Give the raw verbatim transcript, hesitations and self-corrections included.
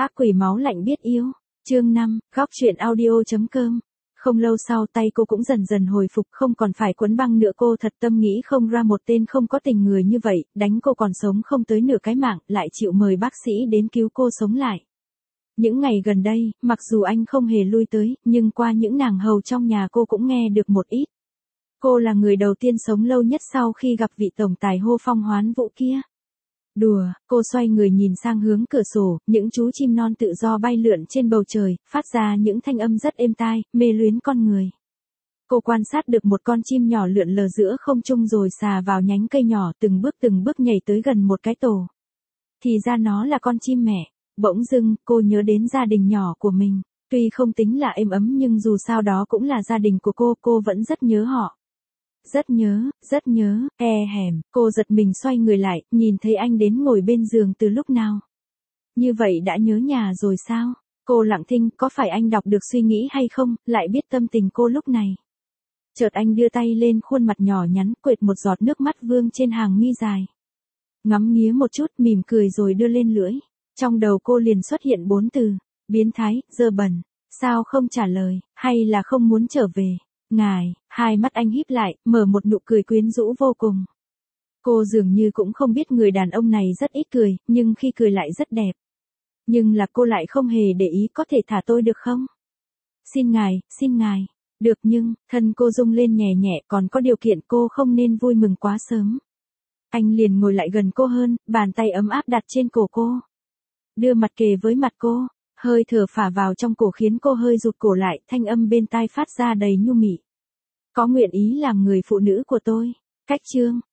Ác quỷ máu lạnh biết yêu. Chương năm, góc truyện audio chấm com. Không lâu sau tay cô cũng dần dần hồi phục, không còn phải quấn băng nữa. Cô thật tâm nghĩ không ra một tên không có tình người như vậy, đánh cô còn sống không tới nửa cái mạng, lại chịu mời bác sĩ đến cứu cô sống lại. Những ngày gần đây, mặc dù anh không hề lui tới, nhưng qua những nàng hầu trong nhà cô cũng nghe được một ít. Cô là người đầu tiên sống lâu nhất sau khi gặp vị tổng tài hô phong hoán vũ kia. Đùa, cô xoay người nhìn sang hướng cửa sổ, những chú chim non tự do bay lượn trên bầu trời, phát ra những thanh âm rất êm tai, mê luyến con người. Cô quan sát được một con chim nhỏ lượn lờ giữa không trung rồi xà vào nhánh cây nhỏ, từng bước từng bước nhảy tới gần một cái tổ. Thì ra nó là con chim mẹ. Bỗng dưng, cô nhớ đến gia đình nhỏ của mình. Tuy không tính là êm ấm nhưng dù sao đó cũng là gia đình của cô, cô vẫn rất nhớ họ. Rất nhớ, rất nhớ, e hèm, cô giật mình xoay người lại, nhìn thấy anh đến ngồi bên giường từ lúc nào. Như vậy đã nhớ nhà rồi sao? Cô lặng thinh, có phải anh đọc được suy nghĩ hay không, lại biết tâm tình cô lúc này. Chợt anh đưa tay lên khuôn mặt nhỏ nhắn, quệt một giọt nước mắt vương trên hàng mi dài. Ngắm nghía một chút, mỉm cười rồi đưa lên lưỡi. Trong đầu cô liền xuất hiện bốn từ, biến thái, dơ bẩn. Sao không trả lời, hay là không muốn trở về? Ngài, hai mắt anh híp lại, mở một nụ cười quyến rũ vô cùng. Cô dường như cũng không biết người đàn ông này rất ít cười, nhưng khi cười lại rất đẹp. Nhưng là cô lại không hề để ý, có thể thả tôi được không? Xin ngài, xin ngài. Được nhưng, thân cô rung lên nhẹ nhẹ, còn có điều kiện cô không nên vui mừng quá sớm. Anh liền ngồi lại gần cô hơn, bàn tay ấm áp đặt trên cổ cô. Đưa mặt kề với mặt cô, hơi thở phả vào trong cổ khiến cô hơi rụt cổ lại, thanh âm bên tai phát ra đầy nhu mị. Có nguyện ý làm người phụ nữ của tôi? Cách chương.